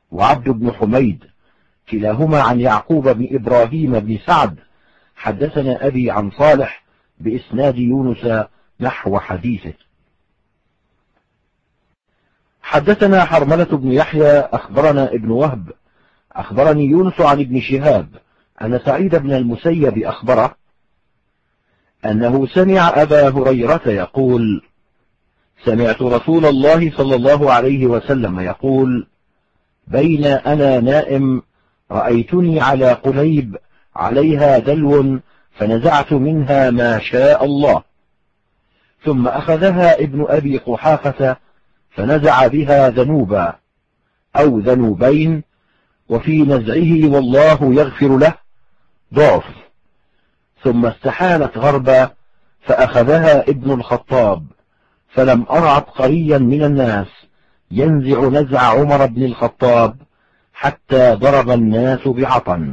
وعبد بن حميد كلاهما عن يعقوب بن إبراهيم بن سعد حدثنا أبي عن صالح بإسناد يونس نحو حديثه. حدثنا حرملة بن يحيى أخبرنا ابن وهب أخبرني يونس عن ابن شهاب أن سعيد بن المسيب أخبره أنه سمع أبا هريرة يقول: سمعت رسول الله صلى الله عليه وسلم يقول: بين أنا نائم رأيتني على قليب عليها دلو فنزعت منها ما شاء الله، ثم أخذها ابن أبي قحافة فنزع بها ذنوبا أو ذنوبين، وفي نزعه والله يغفر له ضعف، ثم استحالت غربا فأخذها ابن الخطاب، فلم أر عبقريا من الناس ينزع نزع عمر بن الخطاب حتى ضرب الناس بعطن.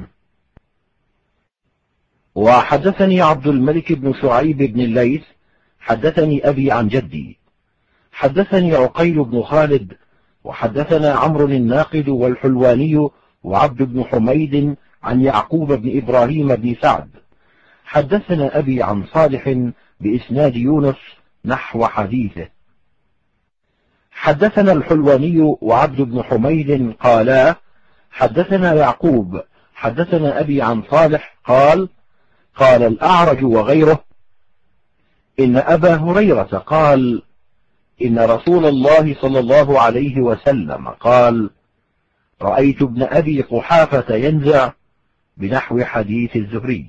وحدثني عبد الملك بن شعيب بن الليث حدثني أبي عن جدي حدثني عقيل بن خالد وحدثنا عمرو الناقد والحلواني وعبد بن حميد عن يعقوب بن إبراهيم بن سعد حدثنا أبي عن صالح بإسناد يونس نحو حديثه. حدثنا الحلواني وعبد بن حميد قالا حدثنا يعقوب حدثنا أبي عن صالح قال: قال الأعرج وغيره: إن أبا هريرة قال: إن رسول الله صلى الله عليه وسلم قال: رأيت ابن أبي قحافة ينزع، بنحو حديث الزهري.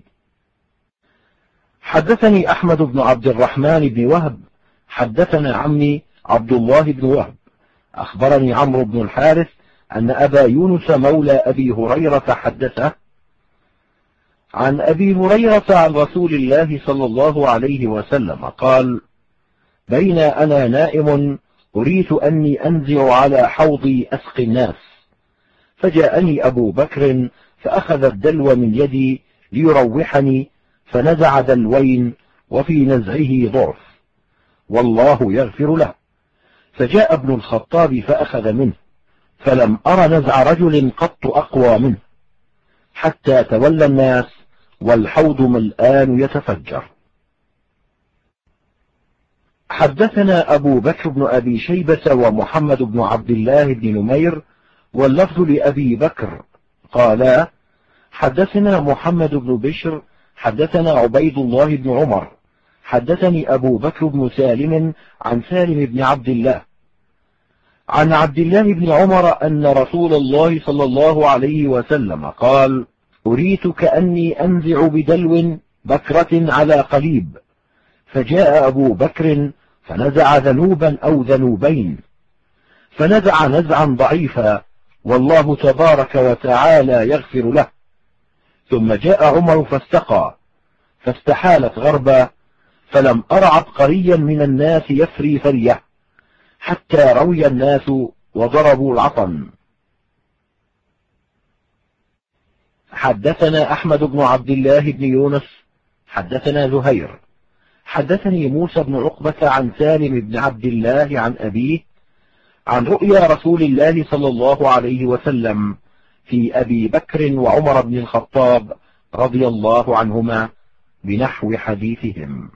حدثني أحمد بن عبد الرحمن بن وهب حدثنا عمي عبد الله بن وهب أخبرني عمرو بن الحارث أن أبا يونس مولى أبي هريرة حدثه عن أبي هريرة عن رسول الله صلى الله عليه وسلم قال: بين أنا نائم أريت أني أنزع على حوضي أسقي الناس، فجاءني أبو بكر فأخذ الدلو من يدي ليروحني، فنزع دلوين وفي نزعه ضعف، والله يغفر له، فجاء ابن الخطاب فأخذ منه، فلم أر نزع رجل قط أقوى منه، حتى تولى الناس والحوض ملآن يتفجر. حدثنا أبو بكر بن أبي شيبة ومحمد بن عبد الله بن نمير واللفظ لأبي بكر قالا: حدثنا محمد بن بشر حدثنا عبيد الله بن عمر حدثني أبو بكر بن سالم عن سالم بن عبد الله عن عبد الله بن عمر أن رسول الله صلى الله عليه وسلم قال: أريت كأني أنزع بدلو بكرة على قليب، فجاء أبو بكر فنزع ذنوبا أو ذنوبين، فنزع نزعا ضعيفا، والله تبارك وتعالى يغفر له، ثم جاء عمر فاستقى، فاستحالت غربا، فلم أر عبقريا من الناس يفري فريه، حتى روي الناس وضربوا العطن. حدثنا أحمد بن عبد الله بن يونس حدثنا زهير حدثني موسى بن عقبة عن سالم بن عبد الله عن أبيه عن رؤيا رسول الله صلى الله عليه وسلم في أبي بكر وعمر بن الخطاب رضي الله عنهما، بنحو حديثهم.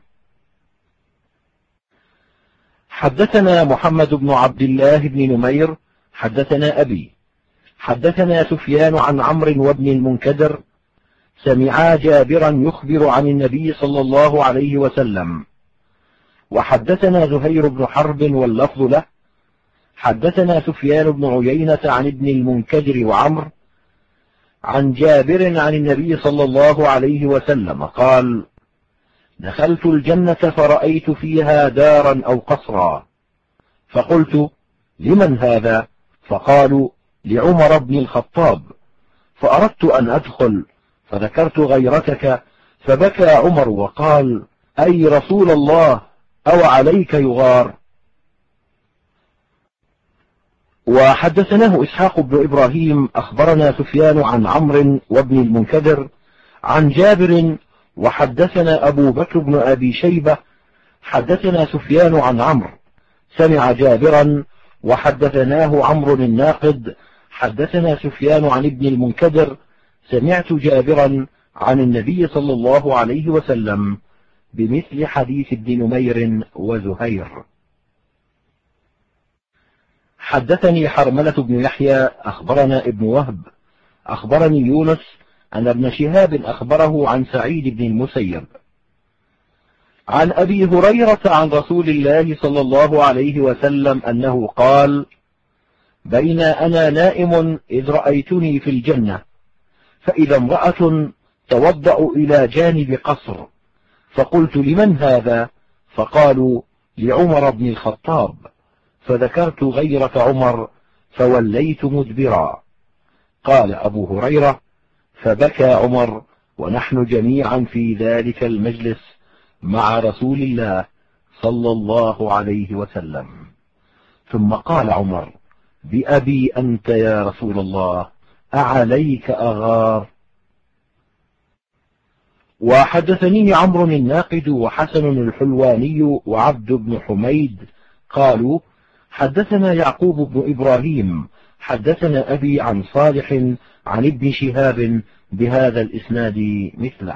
حدثنا محمد بن عبد الله بن نمير حدثنا أبي حدثنا سفيان عن عمرو وابن المنكدر سمعا جابرا يخبر عن النبي صلى الله عليه وسلم. وحدثنا زهير بن حرب واللفظ له حدثنا سفيان بن عيينة عن ابن المنكدر وعمرو عن جابر عن النبي صلى الله عليه وسلم قال: دخلت الجنة فرأيت فيها دارا أو قصرا، فقلت: لمن هذا؟ فقالوا: لعمر بن الخطاب. فأردت أن أدخل فذكرت غيرتك، فبكى عمر وقال: أي رسول الله، أو عليك يغار؟ وحدثناه إسحاق بن إبراهيم أخبرنا سفيان عن عمرو وابن المنكدر عن جابر. وحدثنا أبو بكر بن أبي شيبة حدثنا سفيان عن عمرو سمع جابرا، وحدثناه عمرو الناقد حدثنا سفيان عن ابن المنكدر سمعت جابرا عن النبي صلى الله عليه وسلم بمثل حديث ابن نمير وزهير. حدثني حرملة بن يحيى أخبرنا ابن وهب أخبرني يونس أن ابن شهاب أخبره عن سعيد بن المسيب عن أبي هريرة عن رسول الله صلى الله عليه وسلم أنه قال: بين أنا نائم إذ رأيتني في الجنة، فإذا امرأة توضأ إلى جانب قصر، فقلت: لمن هذا؟ فقالوا: لعمر بن الخطاب، فذكرت غيرة عمر فوليت مدبرا. قال أبو هريرة: فبكى عمر ونحن جميعا في ذلك المجلس مع رسول الله صلى الله عليه وسلم. ثم قال عمر: بأبي أنت يا رسول الله، أعليك أغار؟ وحدثني عمرو الناقد وحسن الحلواني وعبد بن حميد قالوا: حدثنا يعقوب بن إبراهيم حدثنا أبي عن صالح عن ابن شهاب بهذا الإسناد مثله.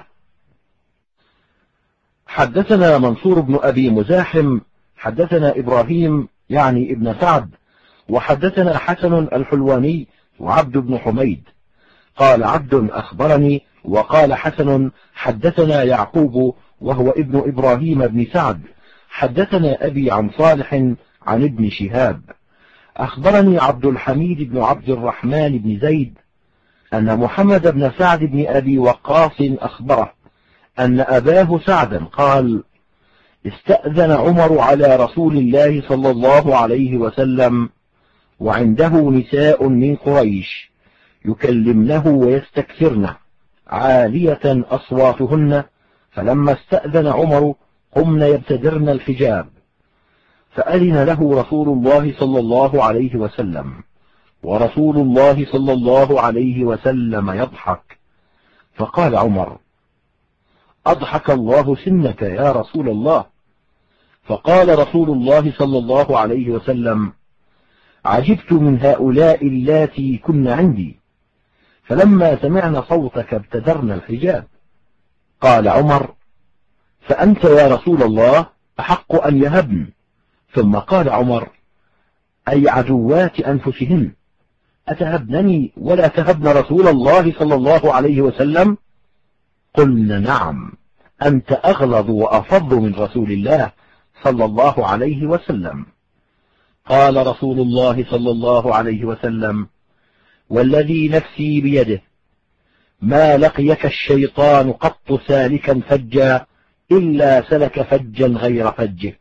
حدثنا منصور بن أبي مزاحم حدثنا إبراهيم يعني ابن سعد، وحدثنا حسن الحلواني وعبد بن حميد. قال عبد: أخبرني، وقال حسن: حدثنا يعقوب وهو ابن إبراهيم بن سعد حدثنا أبي عن صالح عن ابن شهاب. أخبرني عبد الحميد بن عبد الرحمن بن زيد أن محمد بن سعد بن أبي وقاص أخبره أن أباه سعدا قال: استأذن عمر على رسول الله صلى الله عليه وسلم وعنده نساء من قريش يكلمنه ويستكثرنه عالية أصواتهن، فلما استأذن عمر قمن يبتدرن الحجاب، فأذن له رسول الله صلى الله عليه وسلم، ورسول الله صلى الله عليه وسلم يضحك. فقال عمر: أضحك الله سنك يا رسول الله. فقال رسول الله صلى الله عليه وسلم: عجبت من هؤلاء اللاتي كن عندي، فلما سمعن صوتك ابتدرن الحجاب. قال عمر: فأنت يا رسول الله أحق أن يهبن. ثم قال عمر: أي عدوات أنفسهن، أتهبنني ولا تهبن رسول الله صلى الله عليه وسلم؟ قلنا: نعم، أنت أغلظ وأفض من رسول الله صلى الله عليه وسلم. قال رسول الله صلى الله عليه وسلم: والذي نفسي بيده ما لقيك الشيطان قط سالكا فجا إلا سلك فجا غير فجك.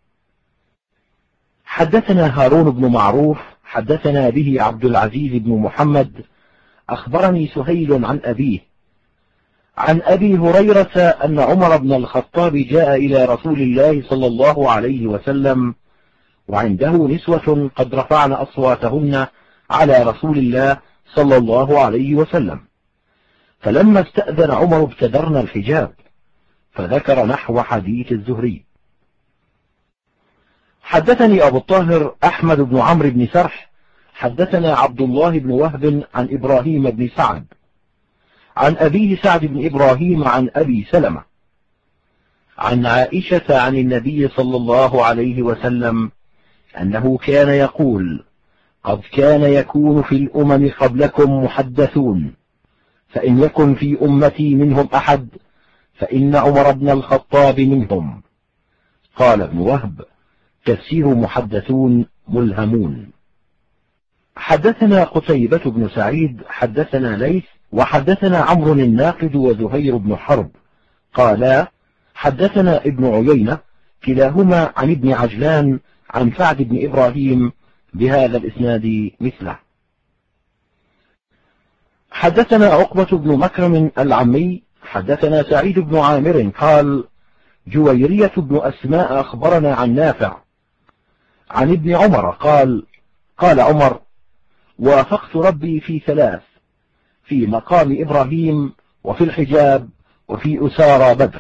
حدثنا هارون بن معروف حدثنا به عبد العزيز بن محمد أخبرني سهيل عن أبيه عن أبي هريرة أن عمر بن الخطاب جاء إلى رسول الله صلى الله عليه وسلم وعنده نسوة قد رفعن أصواتهن على رسول الله صلى الله عليه وسلم، فلما استأذن عمر ابتدرن الحجاب، فذكر نحو حديث الزهري. حدثني أبو الطاهر أحمد بن عمرو بن سرح حدثنا عبد الله بن وهب عن إبراهيم بن سعد عن أبيه سعد بن إبراهيم عن أبي سلمة عن عائشة عن النبي صلى الله عليه وسلم أنه كان يقول: قد كان يكون في الأمم قبلكم محدثون، فإن يكن في أمتي منهم أحد فإن عمر بن الخطاب منهم. قال ابن وهب: تفسير محدثون ملهمون. حدثنا قتيبة بن سعيد حدثنا ليث وحدثنا عمرو الناقد وزهير بن حرب قالا: حدثنا ابن عيينة كلاهما عن ابن عجلان عن سعد بن إبراهيم بهذا الإسناد مثله. حدثنا عقبة بن مكرم العمي حدثنا سعيد بن عامر قال: جويرية بن أسماء أخبرنا عن نافع عن ابن عمر قال عمر: وافقت ربي في ثلاث: في مقام إبراهيم، وفي الحجاب، وفي أسارى بدر.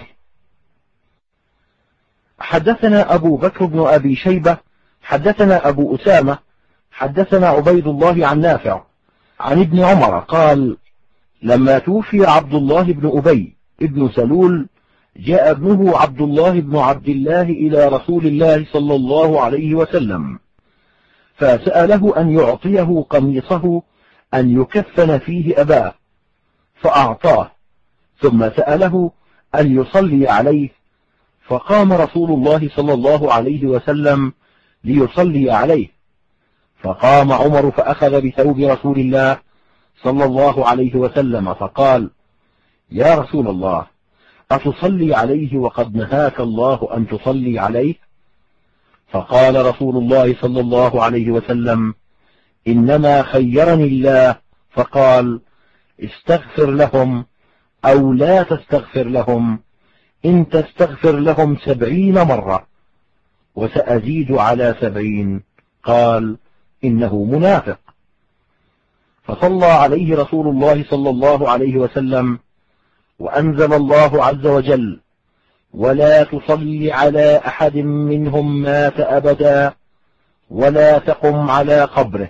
حدثنا أبو بكر بن أبي شيبة حدثنا أبو أسامة حدثنا عبيد الله عن نافع عن ابن عمر قال: لما توفي عبد الله بن أبي ابن سلول جاء ابنه عبد الله بن عبد الله إلى رسول الله صلى الله عليه وسلم، فسأله أن يعطيه قميصه أن يكفن فيه أباه، فأعطاه، ثم سأله أن يصلي عليه، فقام رسول الله صلى الله عليه وسلم ليصلي عليه، فقام عمر فأخذ بثوب رسول الله صلى الله عليه وسلم فقال: يا رسول الله، أتصلي عليه وقد نهاك الله أن تصلي عليه؟ فقال رسول الله صلى الله عليه وسلم: إنما خيرني الله فقال: استغفر لهم أو لا تستغفر لهم، إن تستغفر لهم 70 مرة وسأزيد على 70، قال: إنه منافق. فصلى عليه رسول الله صلى الله عليه وسلم، وأنزل الله عز وجل: ولا تصل على أحد منهم مات أبدا ولا تقم على قبره.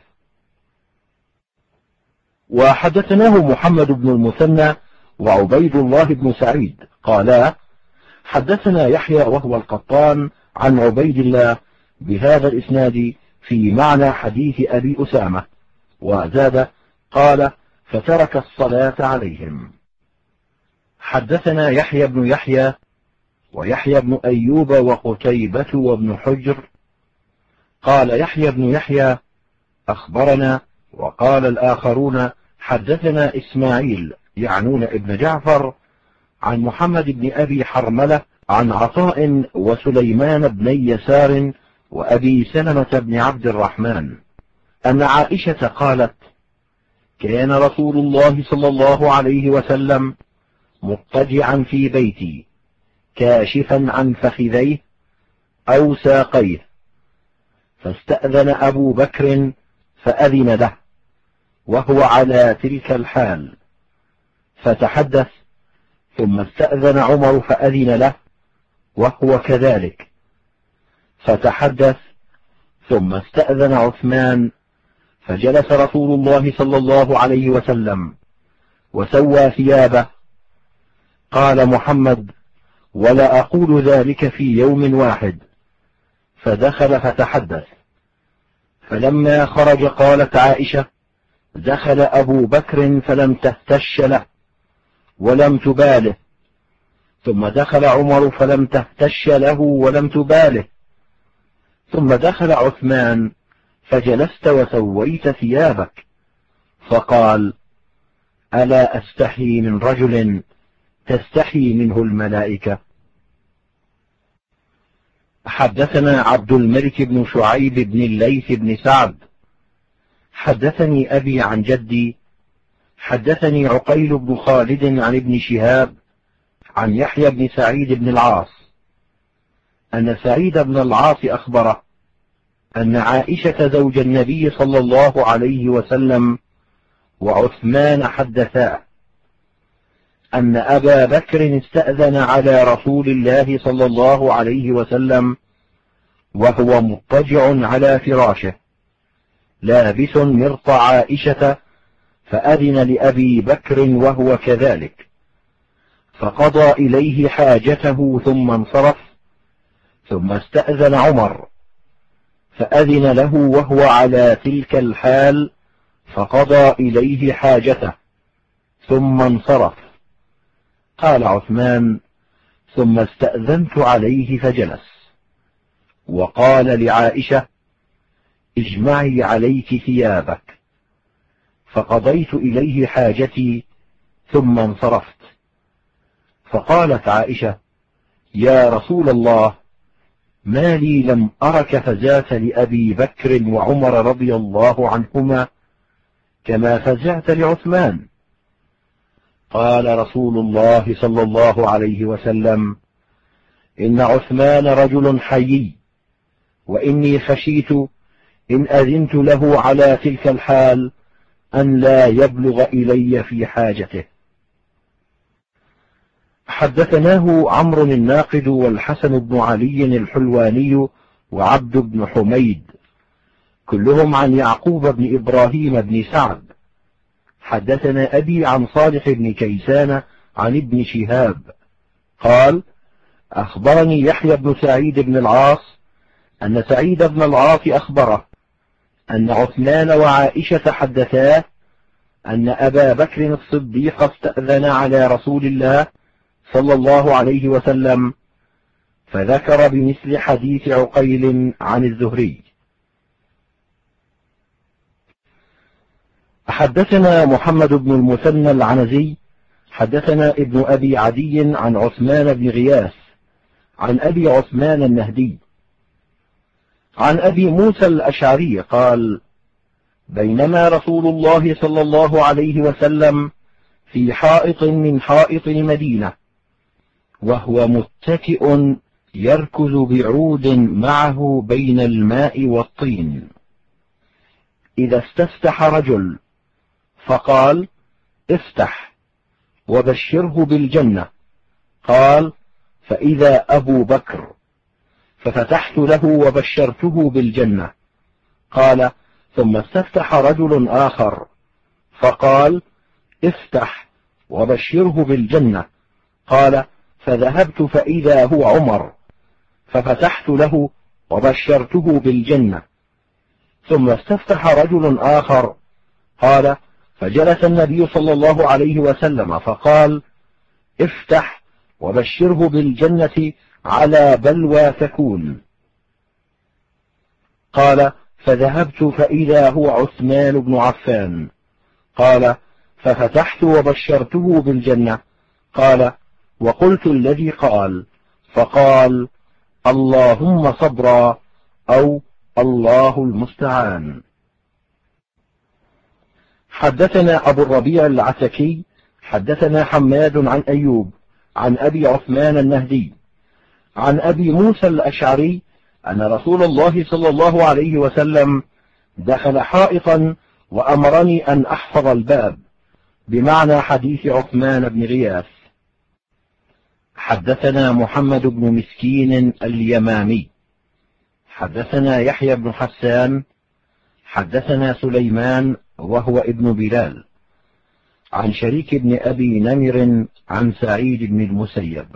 وحدثناه محمد بن المثنى وعبيد الله بن سعيد قالا: حدثنا يحيى وهو القطان عن عبيد الله بهذا الإسناد في معنى حديث أبي أسامة، وزاد قال: فترك الصلاة عليهم. حدثنا يحيى بن يحيى ويحيى بن أيوب وقتيبة وابن حجر. قال يحيى بن يحيى: أخبرنا، وقال الآخرون: حدثنا إسماعيل يعنون ابن جعفر عن محمد بن أبي حرملة عن عطاء وسليمان بن يسار وأبي سلمة بن عبد الرحمن أن عائشة قالت: كان رسول الله صلى الله عليه وسلم مضطجعا في بيتي كاشفا عن فخذيه أو ساقيه، فاستأذن أبو بكر فأذن له وهو على تلك الحال، فتحدث، ثم استأذن عمر فأذن له وهو كذلك، فتحدث، ثم استأذن عثمان، فجلس رسول الله صلى الله عليه وسلم وسوى ثيابه. قال محمد: ولا أقول ذلك في يوم واحد. فدخل فتحدث، فلما خرج قالت عائشة: دخل أبو بكر فلم تهتش له ولم تباله، ثم دخل عمر فلم تهتش له ولم تباله، ثم دخل عثمان فجلست وسويت ثيابك، فقال: ألا أستحي من رجل تستحي منه الملائكة؟ حدثنا عبد الملك بن شعيب بن الليث بن سعد حدثني أبي عن جدي حدثني عقيل بن خالد عن ابن شهاب عن يحيى بن سعيد بن العاص أن سعيد بن العاص أخبره أن عائشة زوج النبي صلى الله عليه وسلم وعثمان حدثاه أن أبا بكر استأذن على رسول الله صلى الله عليه وسلم وهو مضطجع على فراشه لابس مرط عائشة، فأذن لأبي بكر وهو كذلك، فقضى إليه حاجته ثم انصرف، ثم استأذن عمر فأذن له وهو على تلك الحال، فقضى إليه حاجته ثم انصرف. قال عثمان: ثم استأذنت عليه فجلس، وقال لعائشة: اجمعي عليك ثيابك، فقضيت إليه حاجتي ثم انصرفت. فقالت عائشة: يا رسول الله، ما لي لم أرك فزعت لأبي بكر وعمر رضي الله عنهما كما فزعت لعثمان. قال رسول الله صلى الله عليه وسلم: إن عثمان رجل حيي، وإني خشيت إن أذنت له على تلك الحال أن لا يبلغ إلي في حاجته. حدثناه عمرو الناقد والحسن بن علي الحلواني وعبد بن حميد كلهم عن يعقوب بن إبراهيم بن سعد حدثنا أبي عن صالح بن كيسان عن ابن شهاب قال أخبرني يحيى بن سعيد بن العاص أن سعيد بن العاص أخبره أن عثمان وعائشة حدثاه أن أبا بكر الصديق استأذن على رسول الله صلى الله عليه وسلم، فذكر بمثل حديث عقيل عن الزهري. حدثنا محمد بن المثنى العنزي حدثنا ابن أبي عدي عن عثمان بن غياث عن أبي عثمان النهدي عن أبي موسى الأشعري قال بينما رسول الله صلى الله عليه وسلم في حائط من حائط المدينة وهو متكئ يركض بعود معه بين الماء والطين، إذا استفتح رجل فقال افتح وبشره بالجنة، قال فإذا أبو بكر، ففتحت له وبشرته بالجنة. قال ثم استفتح رجل آخر فقال افتح وبشره بالجنة، قال فذهبت فإذا هو عمر، ففتحت له وبشرته بالجنة. ثم استفتح رجل آخر قال فجلس النبي صلى الله عليه وسلم فقال افتح وبشره بالجنة على بلوى تكون. قال فذهبت فإذا هو عثمان بن عفان، قال ففتحت وبشرته بالجنة، قال وقلت الذي قال، فقال اللهم صبرا أو الله المستعان. حدثنا أبو الربيع العتكي حدثنا حماد عن أيوب عن أبي عثمان النهدي عن أبي موسى الأشعري أن رسول الله صلى الله عليه وسلم دخل حائطا وأمرني أن أحفظ الباب، بمعنى حديث عثمان بن غياث. حدثنا محمد بن مسكين اليمامي حدثنا يحيى بن حسان حدثنا سليمان وهو ابن بلال عن شريك بن أبي نمر عن سعيد بن المسيب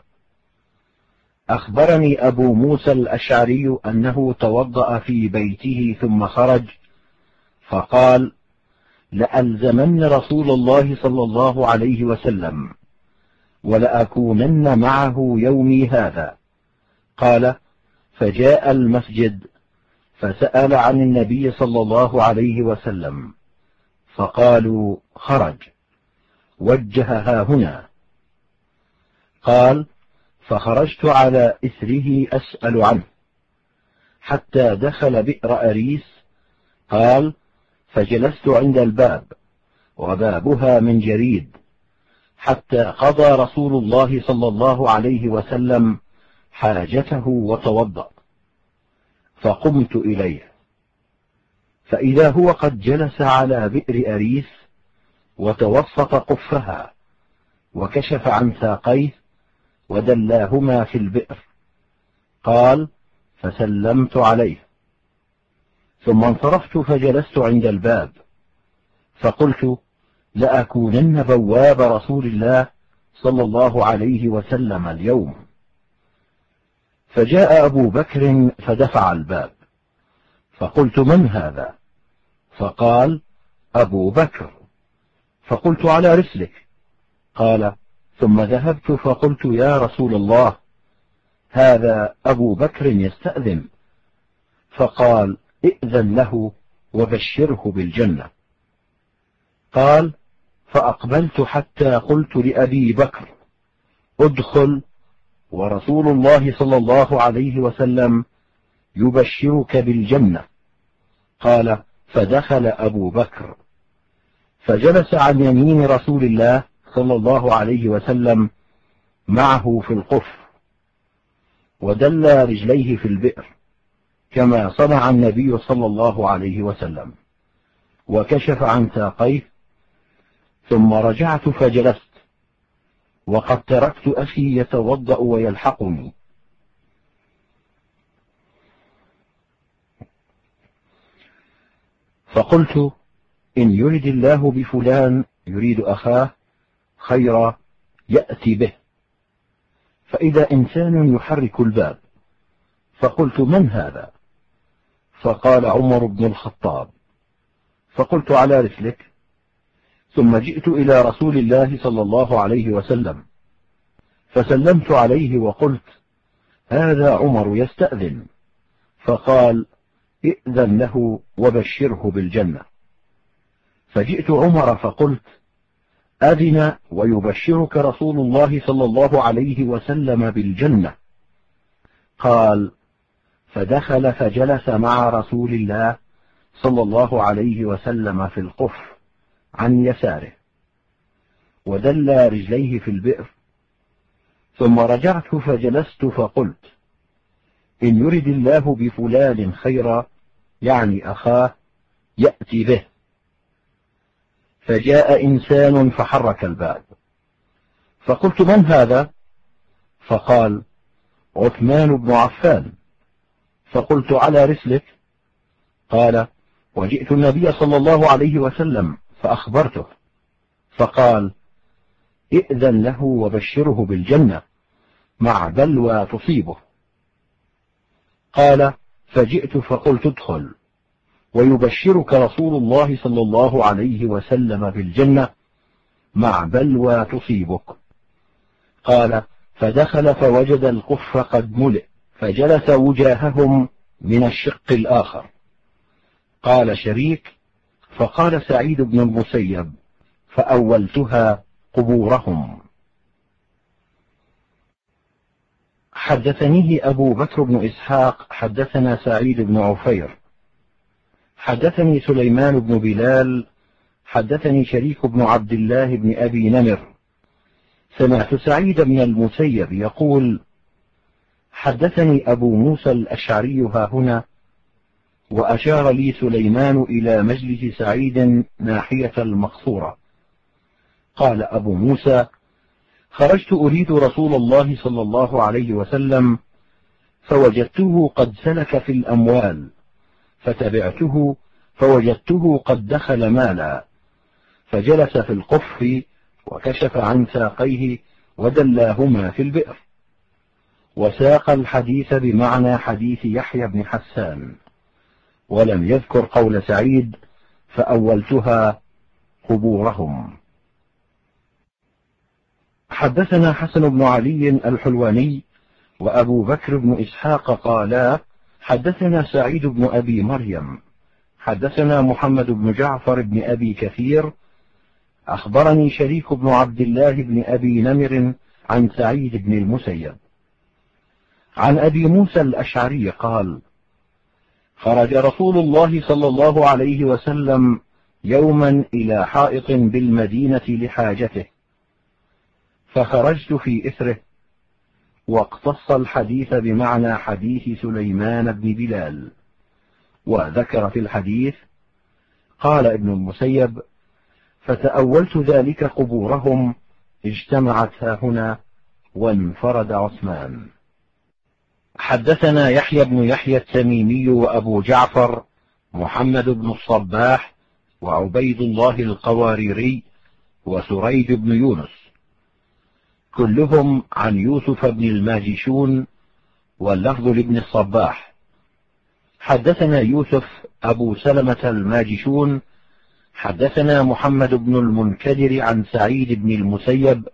أخبرني أبو موسى الأشعري أنه توضأ في بيته ثم خرج فقال لألزمن رسول الله صلى الله عليه وسلم ولأكونن معه يومي هذا. قال فجاء المسجد فسأل عن النبي صلى الله عليه وسلم فقالوا خرج وجه هنا. قال فخرجت على إثره أسأل عنه حتى دخل بئر أريس. قال فجلست عند الباب وبابها من جريد حتى قضى رسول الله صلى الله عليه وسلم حاجته وتوضأ، فقمت إليه فإذا هو قد جلس على بئر أريس وتوسط قفها وكشف عن ساقيه ودلاهما في البئر. قال فسلمت عليه ثم انصرفت فجلست عند الباب فقلت لأكونن بواب رسول الله صلى الله عليه وسلم اليوم. فجاء أبو بكر فدفع الباب فقلت من هذا؟ فقال أبو بكر. فقلت على رسلك. قال ثم ذهبت فقلت يا رسول الله هذا أبو بكر يستأذن. فقال ائذن له وبشره بالجنة. قال فأقبلت حتى قلت لأبي بكر ادخل ورسول الله صلى الله عليه وسلم يبشرك بالجنة. قال فدخل أبو بكر فجلس عن يمين رسول الله صلى الله عليه وسلم معه في القفر ودلى رجليه في البئر كما صنع النبي صلى الله عليه وسلم، وكشف عن ساقيه. ثم رجعت فجلست وقد تركت أخي يتوضأ ويلحقني. فقلت إن يرد الله بفلان يريد أخاه خيرا يأتي به، فإذا إنسان يحرك الباب، فقلت: من هذا؟ فقال: عمر بن الخطاب. فقلت: على رسلك. ثم جئت إلى رسول الله صلى الله عليه وسلم، فسلمت عليه وقلت: هذا عمر يستأذن. فقال: ائذن له وبشره بالجنة. فجئت عمر فقلت: أذن ويبشرك رسول الله صلى الله عليه وسلم بالجنة. قال: فدخل فجلس مع رسول الله صلى الله عليه وسلم في القف عن يساره، ودل رجليه في البئر. ثم رجعت فجلست فقلت: إن يرد الله بفلان خيرا، يعني أخاه، يأتي به. فجاء إنسان فحرك الباب، فقلت: من هذا؟ فقال: عثمان بن عفان. فقلت: على رسلك. قال: وجئت النبي صلى الله عليه وسلم فأخبرته، فقال: ائذن له وبشره بالجنة مع بلوى تصيبه. قال: فجئت فقلت: ادخل ويبشرك رسول الله صلى الله عليه وسلم بالجنة مع بلوى تصيبك. قال: فدخل فوجد القف قد ملئ، فجلس وجاههم من الشق الآخر. قال شريك: فقال سعيد بن المسيب: فأولتها قبورهم. حدثنيه أبو بكر بن إسحاق حدثنا سعيد بن عفير حدثني سليمان بن بلال حدثني شريك بن عبد الله بن أبي نمر سمعت سعيد بن المسيب يقول: حدثني أبو موسى الأشعري هاهنا، وأشار لي سليمان إلى مجلس سعيد ناحية المقصورة. قال أبو موسى: خرجت أريد رسول الله صلى الله عليه وسلم، فوجدته قد سلك في الأموال، فتبعته فوجدته قد دخل مالا، فجلس في القف وكشف عن ساقيه ودلاهما في البئر، وساق الحديث بمعنى حديث يحيى بن حسان، ولم يذكر قول سعيد: فأولتها قبورهم. حدثنا حسن بن علي الحلواني وأبو بكر بن إسحاق قالا: حدثنا سعيد بن أبي مريم حدثنا محمد بن جعفر بن أبي كثير أخبرني شريك بن عبد الله بن أبي نمر عن سعيد بن المسيب عن أبي موسى الأشعري قال: خرج رسول الله صلى الله عليه وسلم يوما إلى حائط بالمدينة لحاجته، فخرجت في إثره، واقتص الحديث بمعنى حديث سليمان بن بلال، وذكر في الحديث: قال ابن المسيب: فتأولت ذلك قبورهم، اجتمعت هاهنا، وانفرد عثمان. حدثنا يحيى بن يحيى التميمي وأبو جعفر محمد بن الصباح وعبيد الله القواريري وسريج بن يونس، كلهم عن يوسف بن الماجشون، واللفظ لابن الصباح. حدثنا يوسف أبو سلمة الماجشون حدثنا محمد بن المنكدر عن سعيد بن المسيب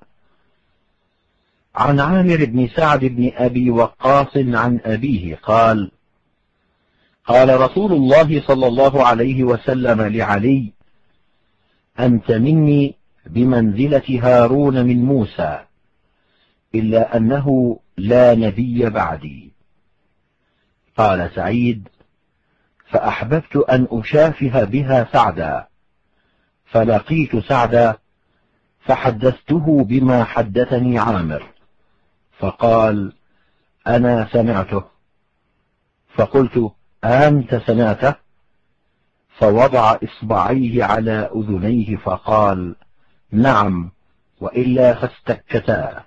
عن عامر بن سعد بن أبي وقاص عن أبيه قال: قال رسول الله صلى الله عليه وسلم لعلي: أنت مني بمنزلة هارون من موسى، إلا أنه لا نبي بعدي. قال سعيد: فأحببت أن أشافه بها سعدا، فلقيت سعدا فحدثته بما حدثني عامر، فقال: أنا سمعته. فقلت: أنت سمعته؟ فوضع إصبعيه على أذنيه فقال: نعم، وإلا فاستكتا.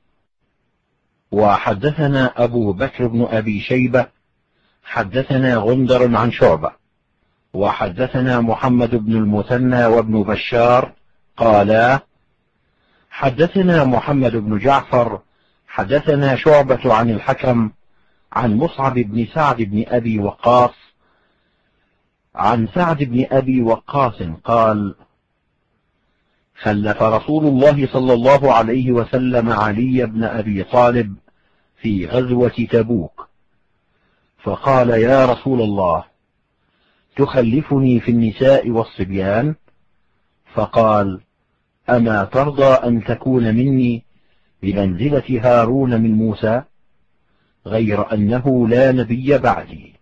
وحدثنا أبو بكر بن أبي شيبة حدثنا غندر عن شعبة، وحدثنا محمد بن المثنى وابن بشار قالا: حدثنا محمد بن جعفر حدثنا شعبة عن الحكم عن مصعب بن سعد بن أبي وقاص عن سعد بن أبي وقاص قال: خلف رسول الله صلى الله عليه وسلم علي بن أبي طالب في غزوة تبوك، فقال: يا رسول الله، تخلفني في النساء والصبيان؟ فقال: أما ترضى أن تكون مني بمنزلة هارون من موسى، غير أنه لا نبي بعدي.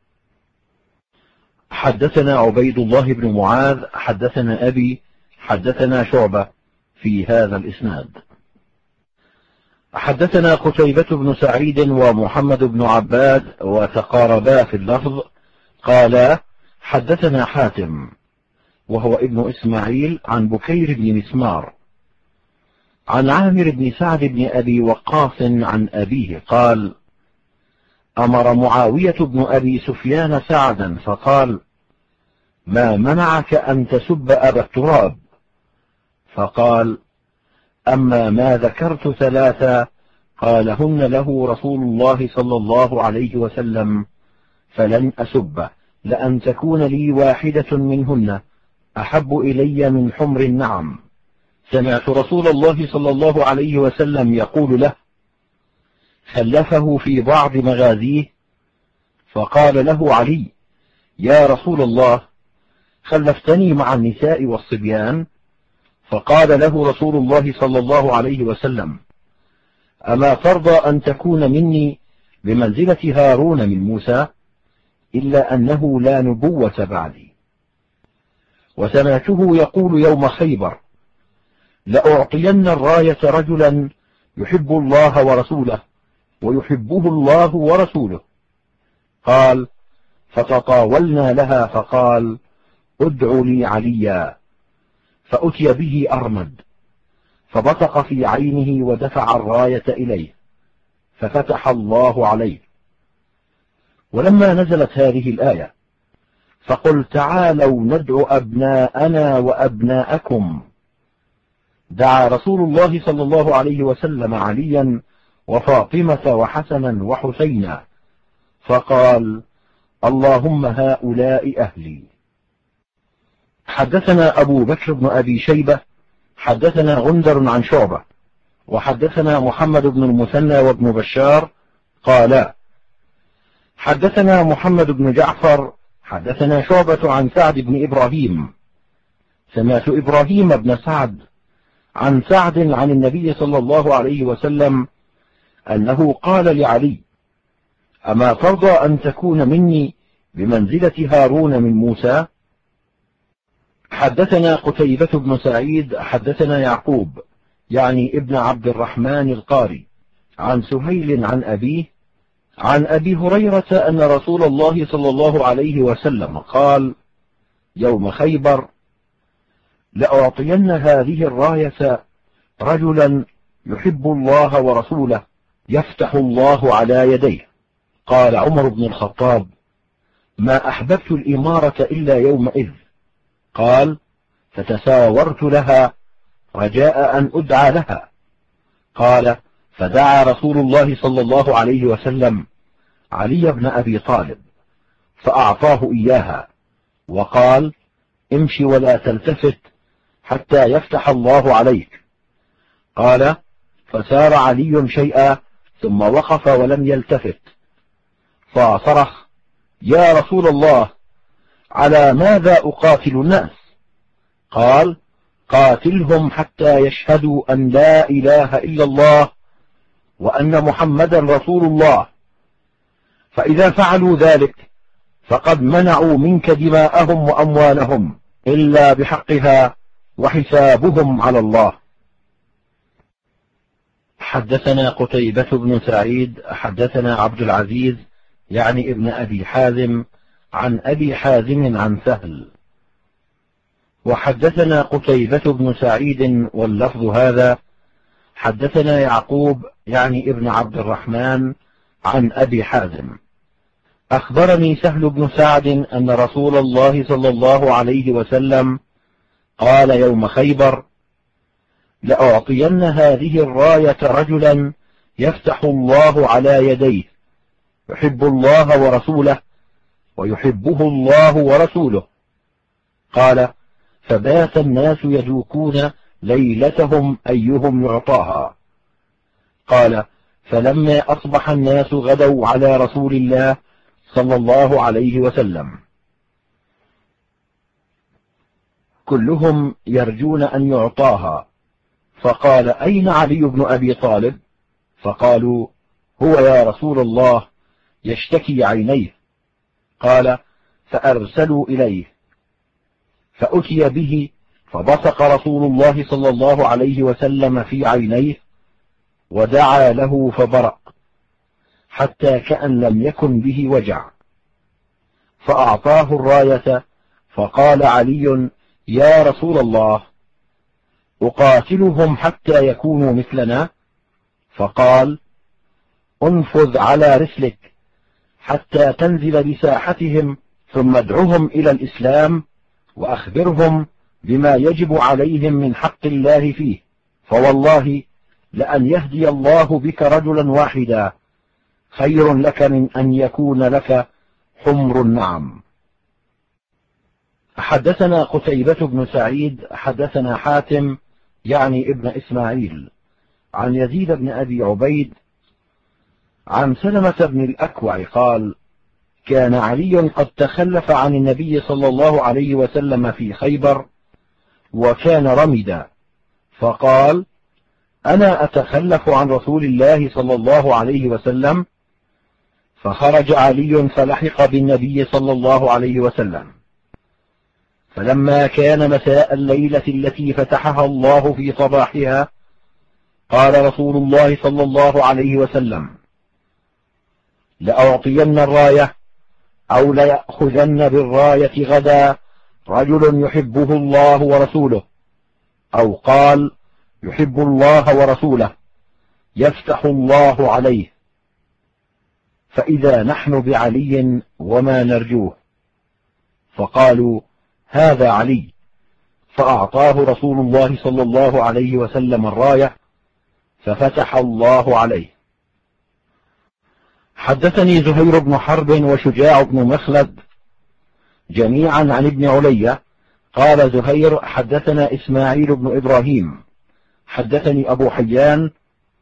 حدثنا عبيد الله بن معاذ حدثنا أبي حدثنا شعبة في هذا الإسناد. حدثنا قتيبة بن سعيد ومحمد بن عباد وتقاربا في اللفظ قالا: حدثنا حاتم وهو ابن إسماعيل عن بكير بن مسمار عن عامر بن سعد بن أبي وقاص عن أبيه قال: أمر معاوية بن أبي سفيان سعدا فقال: ما منعك أن تسب أبا التراب؟ فقال: أما ما ذكرت ثلاثة قالهن له رسول الله صلى الله عليه وسلم فلن أسب، لأن تكون لي واحدة منهن أحب إلي من حمر النعم. سمعت رسول الله صلى الله عليه وسلم يقول له: خلفه في بعض مغازيه، فقال له علي: يا رسول الله، خلفتني مع النساء والصبيان؟ فقال له رسول الله صلى الله عليه وسلم: أما ترضى أن تكون مني بمنزلة هارون من موسى، إلا أنه لا نبوة بعدي. وسمعته يقول يوم خيبر: لأعطين الراية رجلا يحب الله ورسوله ويحبه الله ورسوله. قال: فتطاولنا لها، فقال: ادع لي عليا. فأتي به أرمد، فبصق في عينه ودفع الراية إليه، ففتح الله عليه. ولما نزلت هذه الآية: فقل تعالوا ندعو أبناءنا وأبناءكم، دعا رسول الله صلى الله عليه وسلم عليا وفاطمة وحسنا وحسينا، فقال: اللهم هؤلاء أهلي. حدثنا أبو بكر بن أبي شيبة حدثنا غندر عن شعبة وحدثنا محمد بن المثنى وابن بشار قالا: حدثنا محمد بن جعفر حدثنا شعبة عن سعد بن إبراهيم. سمعت إبراهيم بن سعد عن سعد عن النبي صلى الله عليه وسلم أنه قال لعلي: أما ترضى أن تكون مني بمنزلة هارون من موسى؟ حدثنا قتيبة بن سعيد حدثنا يعقوب يعني ابن عبد الرحمن القاري عن سهيل عن أبيه عن أبي هريرة أن رسول الله صلى الله عليه وسلم قال يوم خيبر: لأعطين هذه الراية رجلا يحب الله ورسوله يفتح الله على يديه. قال عمر بن الخطاب: ما أحببت الإمارة إلا يومئذ. قال: فتساورت لها رجاء أن أدعى لها. قال: فدعا رسول الله صلى الله عليه وسلم علي بن أبي طالب فأعطاه إياها، وقال: امشي ولا تلتفت حتى يفتح الله عليك. قال: فسار علي شيئا ثم وقف ولم يلتفت، فصرخ: يا رسول الله، على ماذا أقاتل الناس؟ قال: قاتلهم حتى يشهدوا أن لا إله إلا الله وأن محمدا رسول الله، فإذا فعلوا ذلك فقد منعوا منك دماءهم وأموالهم إلا بحقها وحسابهم على الله. حدثنا قتيبة بن سعيد حدثنا عبد العزيز يعني ابن أبي حازم عن أبي حازم عن سهل. وحدثنا قتيبة بن سعيد واللفظ هذا: حدثنا يعقوب يعني ابن عبد الرحمن عن أبي حازم أخبرني سهل بن سعد أن رسول الله صلى الله عليه وسلم قال يوم خيبر: لأعطين هذه الراية رجلا يفتح الله على يديه، يحب الله ورسوله ويحبه الله ورسوله. قال: فبات الناس يدوكون ليلتهم أيهم يعطاها. قال: فلما أصبح الناس غدوا على رسول الله صلى الله عليه وسلم كلهم يرجون أن يعطاها، فقال: أين علي بن أبي طالب؟ فقالوا: هو يا رسول الله يشتكي عينيه. قال: فأرسلوا إليه، فأتي به، فبصق رسول الله صلى الله عليه وسلم في عينيه ودعا له فبرأ حتى كأن لم يكن به وجع، فأعطاه الراية. فقال علي: يا رسول الله، أقاتلهم حتى يكونوا مثلنا؟ فقال: انفذ على رسلك حتى تنزل بساحتهم، ثم ادعهم إلى الإسلام وأخبرهم بما يجب عليهم من حق الله فيه، فوالله لأن يهدي الله بك رجلا واحدا خير لك من أن يكون لك حمر النعم. حدثنا قتيبة بن سعيد حدثنا حاتم يعني ابن إسماعيل عن يزيد بن أبي عبيد عن سلمة بن الأكوع قال: كان علي قد تخلف عن النبي صلى الله عليه وسلم في خيبر وكان رمدا، فقال: أنا أتخلف عن رسول الله صلى الله عليه وسلم. فخرج علي فلحق بالنبي صلى الله عليه وسلم، فلما كان مساء الليلة التي فتحها الله في صباحها قال رسول الله صلى الله عليه وسلم: لأعطين الراية أو ليأخذن بالراية غدا رجل يحبه الله ورسوله، أو قال: يحب الله ورسوله يفتح الله عليه، فإذا نحن بعلي وما نرجوه. فقالوا: هذا علي. فأعطاه رسول الله صلى الله عليه وسلم الراية ففتح الله عليه. حدثني زهير بن حرب وشجاع بن مخلد جميعا عن ابن علي قال زهير: حدثنا إسماعيل بن إبراهيم حدثني أبو حيان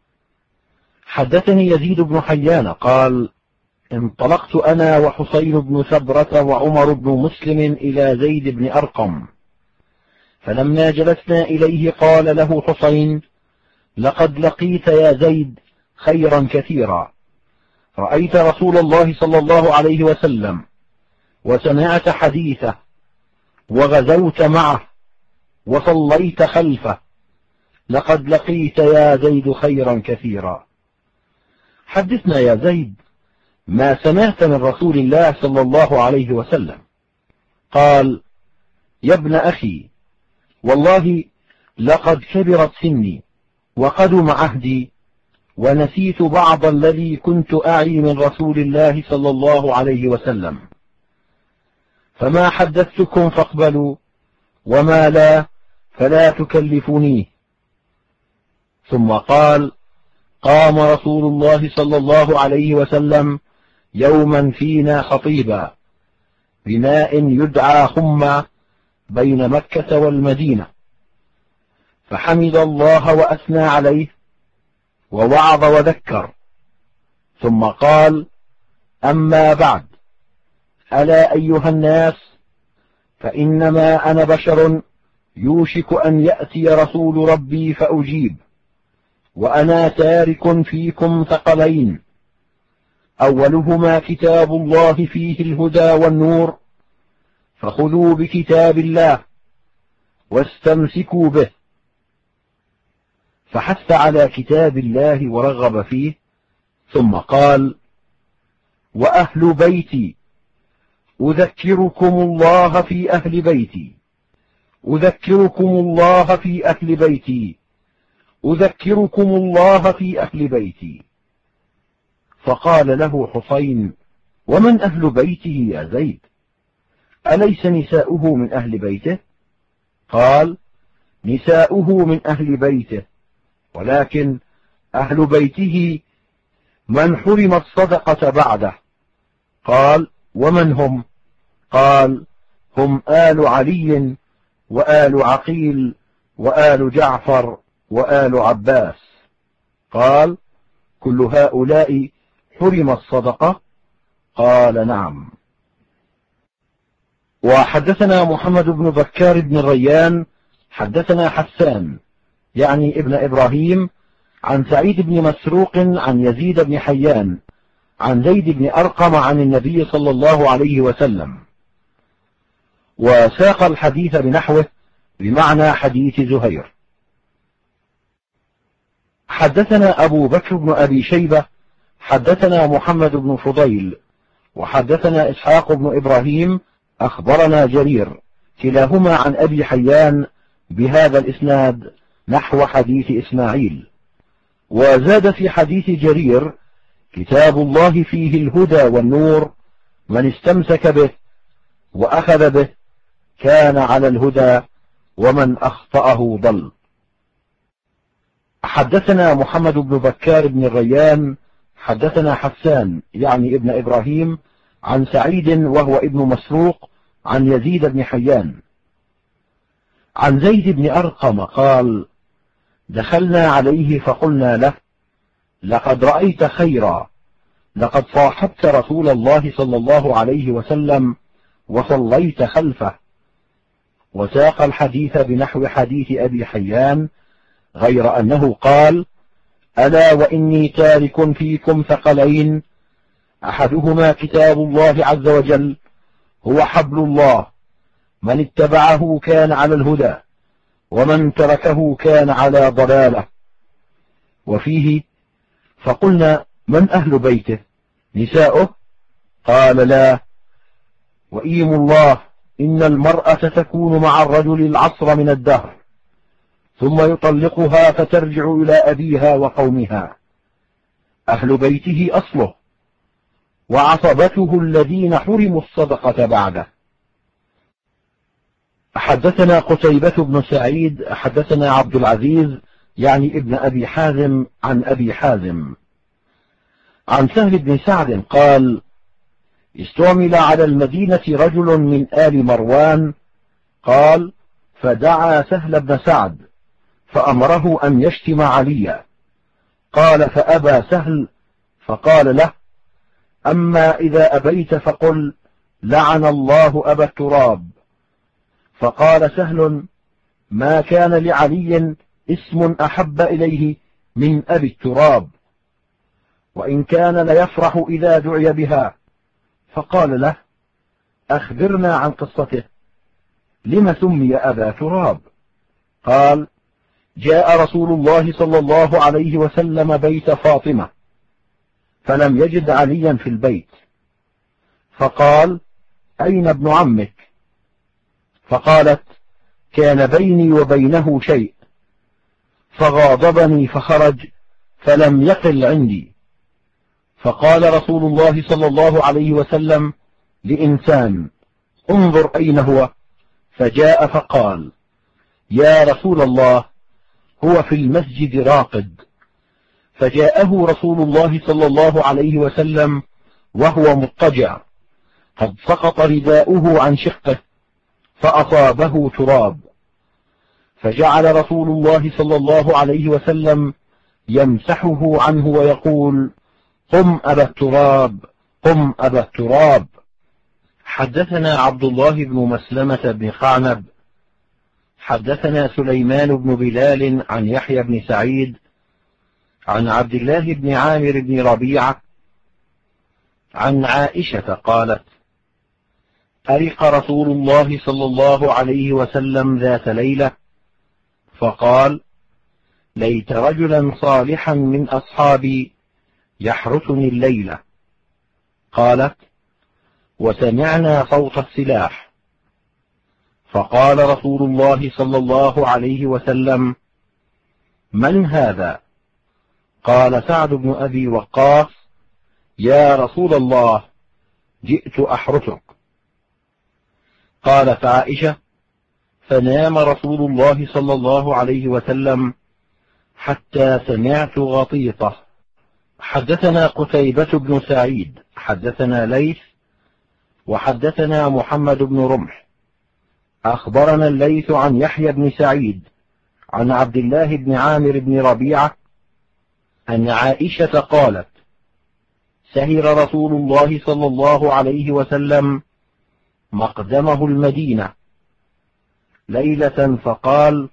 حدثني يزيد بن حيان قال: انطلقت أنا وحسين بن سبرة وعمر بن مسلم إلى زيد بن أرقم، فلما جلسنا إليه قال له حسين: لقد لقيت يا زيد خيرا كثيرا، رأيت رسول الله صلى الله عليه وسلم وسمعت حديثه وغزوت معه وصليت خلفه، لقد لقيت يا زيد خيرا كثيرا. حدثنا يا زيد ما سمعت من رسول الله صلى الله عليه وسلم. قال: يا ابن أخي، والله لقد كبرت سني وقدم عهدي ونسيت بعض الذي كنت أعي من رسول الله صلى الله عليه وسلم، فما حدثتكم فاقبلوا وما لا فلا تكلفونيه. ثم قال: قام رسول الله صلى الله عليه وسلم يوما فينا خطيبا بماء يدعى خمة بين مكة والمدينة، فحمد الله وأثنى عليه ووعظ وذكر، ثم قال: أما بعد، ألا أيها الناس، فإنما أنا بشر يوشك أن يأتي رسول ربي فأجيب، وأنا تارك فيكم ثقلين، أولهما كتاب الله فيه الهدى والنور، فخذوا بكتاب الله واستمسكوا به. فحث على كتاب الله ورغب فيه، ثم قال: وأهل بيتي أذكركم الله في أهل بيتي، أذكركم الله في أهل بيتي، أذكركم الله في أهل بيتي. فقال له حسين: ومن أهل بيته يا زيد؟ أليس نساؤه من أهل بيته؟ قال: نساؤه من أهل بيته، ولكن أهل بيته من حرم الصدقة بعده. قال: ومن هم؟ قال: هم آل علي وآل عقيل وآل جعفر وآل عباس. قال: كل هؤلاء حرم الصدقة؟ قال: نعم. وحدثنا محمد بن بكار بن الريان حدثنا حسان يعني ابن إبراهيم عن سعيد بن مسروق عن يزيد بن حيان عن زيد بن أرقم عن النبي صلى الله عليه وسلم، وساق الحديث بنحوه بمعنى حديث زهير. حدثنا أبو بكر بن أبي شيبة حدثنا محمد بن فضيل وحدثنا إسحاق بن إبراهيم أخبرنا جرير كلاهما عن أبي حيان بهذا الإسناد نحو حديث إسماعيل. وزاد في حديث جرير: كتاب الله فيه الهدى والنور، من استمسك به وأخذ به كان على الهدى، ومن أخطأه ضل. حدثنا محمد بن بكار بن الريان حدثنا حسان يعني ابن إبراهيم عن سعيد وهو ابن مسروق عن يزيد بن حيان عن زيد بن أرقم قال: دخلنا عليه فقلنا له: لقد رأيت خيرا، لقد صاحبت رسول الله صلى الله عليه وسلم وصليت خلفه. وساق الحديث بنحو حديث أبي حيان، غير أنه قال: ألا وإني تارك فيكم ثقلين، أحدهما كتاب الله عز وجل هو حبل الله، من اتبعه كان على الهدى، ومن تركه كان على ضلالة. وفيه: فقلنا: من أهل بيته؟ نساؤه؟ قال: لا، وإيم الله إن المرأة تكون مع الرجل العصر من الدهر، ثم يطلقها فترجع إلى أبيها وقومها. أهل بيته أصله، وعصبته الذين حرموا الصدقة بعده. حدثنا قتيبة بن سعيد حدثنا عبد العزيز يعني ابن أبي حازم عن أبي حازم عن سهل بن سعد قال: استعمل على المدينة رجل من آل مروان، قال: فدعا سهل بن سعد فأمره أن يشتم عليا، قال: فأبى سهل، فقال له: أما إذا أبيت فقل: لعن الله أبا التراب. فقال سهل: ما كان لعلي اسم أحب إليه من أبي التراب، وإن كان ليفرح إذا دعي بها. فقال له: أخبرنا عن قصته، لم سمي أبا تراب؟ قال: جاء رسول الله صلى الله عليه وسلم بيت فاطمة فلم يجد عليا في البيت، فقال: أين ابن عمك؟ فقالت: كان بيني وبينه شيء، فغاضبني فخرج فلم يقل عندي. فقال رسول الله صلى الله عليه وسلم لإنسان: انظر أين هو. فجاء فقال: يا رسول الله، هو في المسجد راقد. فجاءه رسول الله صلى الله عليه وسلم وهو مضطجع، قد سقط رداؤه عن شقه فأصابه تراب، فجعل رسول الله صلى الله عليه وسلم يمسحه عنه ويقول: قم أبا التراب، قم أبا التراب. حدثنا عبد الله بن مسلمة بن قعنب حدثنا سليمان بن بلال عن يحيى بن سعيد عن عبد الله بن عامر بن ربيعة عن عائشة قالت: أرق رسول الله صلى الله عليه وسلم ذات ليلة فقال: ليت رجلا صالحا من أصحابي يحرسني الليلة. قالت: وسمعنا صوت السلاح، فقال رسول الله صلى الله عليه وسلم: من هذا؟ قال سعد بن أبي وقاص: يا رسول الله، جئت أحرسك. قالت عائشة: فنام رسول الله صلى الله عليه وسلم حتى سمعت غطيطه. حدثنا قتيبة بن سعيد حدثنا ليث وحدثنا محمد بن رمح أخبرنا الليث عن يحيى بن سعيد عن عبد الله بن عامر بن ربيعة أن عائشة قالت: سهر رسول الله صلى الله عليه وسلم مقدمه المدينة ليلة فقال: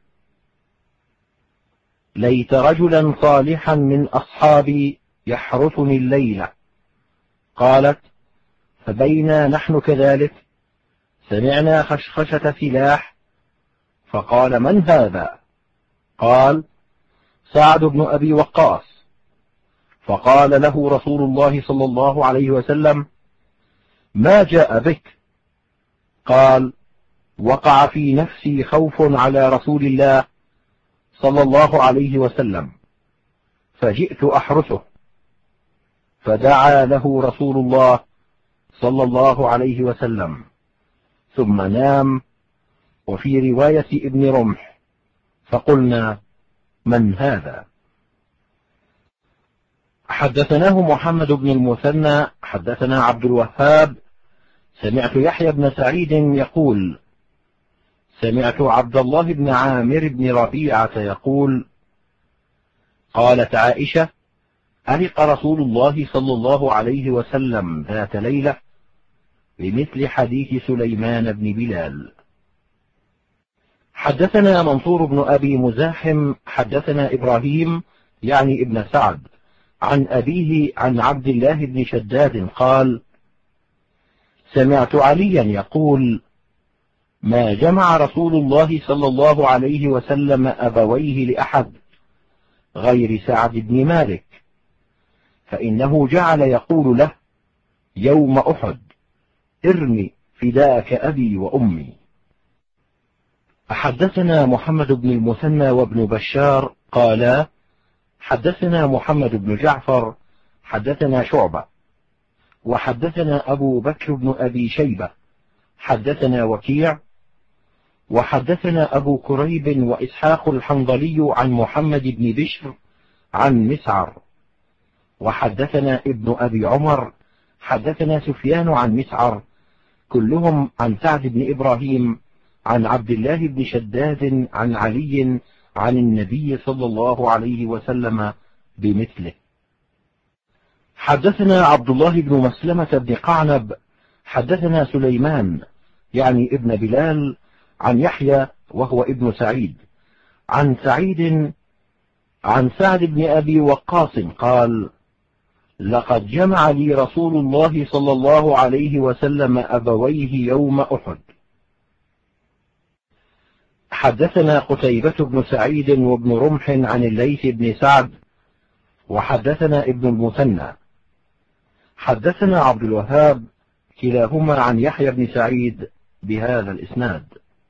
ليت رجلا صالحا من أصحابي يحرسني الليلة. قالت: فبينا نحن كذلك سمعنا خشخشة سلاح، فقال: من هذا؟ قال: سعد بن أبي وقاص. فقال له رسول الله صلى الله عليه وسلم: ما جاء بك؟ قال: وقع في نفسي خوف على رسول الله صلى الله عليه وسلم، فجئت أحرسه. فدعا له رسول الله صلى الله عليه وسلم ثم نام. وفي رواية ابن رمح: فقلنا: من هذا؟ حدثناه محمد بن المثنى حدثنا عبد الوهاب سمعت يحيى بن سعيد يقول: سمعت عبد الله بن عامر بن ربيعة يقول: قالت عائشة: ألق رسول الله صلى الله عليه وسلم ذات ليلة بمثل حديث سليمان بن بلال. حدثنا منصور بن أبي مزاحم حدثنا إبراهيم يعني ابن سعد عن أبيه عن عبد الله بن شداد قال: سمعت عليا يقول: ما جمع رسول الله صلى الله عليه وسلم أبويه لأحد غير سعد بن مالك، فإنه جعل يقول له يوم أحد: ارمي فداك أبي وأمي. حدثنا محمد بن المثنى وابن بشار قالا: حدثنا محمد بن جعفر حدثنا شعبة وحدثنا أبو بكر بن أبي شيبة حدثنا وكيع وحدثنا أبو كريب وإسحاق الحنظلي عن محمد بن بشر عن مسعر وحدثنا ابن أبي عمر حدثنا سفيان عن مسعر كلهم عن سعد بن إبراهيم عن عبد الله بن شداد عن علي عن النبي صلى الله عليه وسلم بمثله. حدثنا عبد الله بن مسلمة بن قعنب حدثنا سليمان يعني ابن بلال عن يحيى وهو ابن سعيد عن سعيد عن سعد بن أبي وقاص قال: لقد جمع لي رسول الله صلى الله عليه وسلم أبويه يوم أحد. حدثنا قتيبة بن سعيد وابن رمح عن الليث بن سعد وحدثنا ابن المثنى حدثنا عبد الوهاب كلاهما عن يحيى بن سعيد بهذا الإسناد.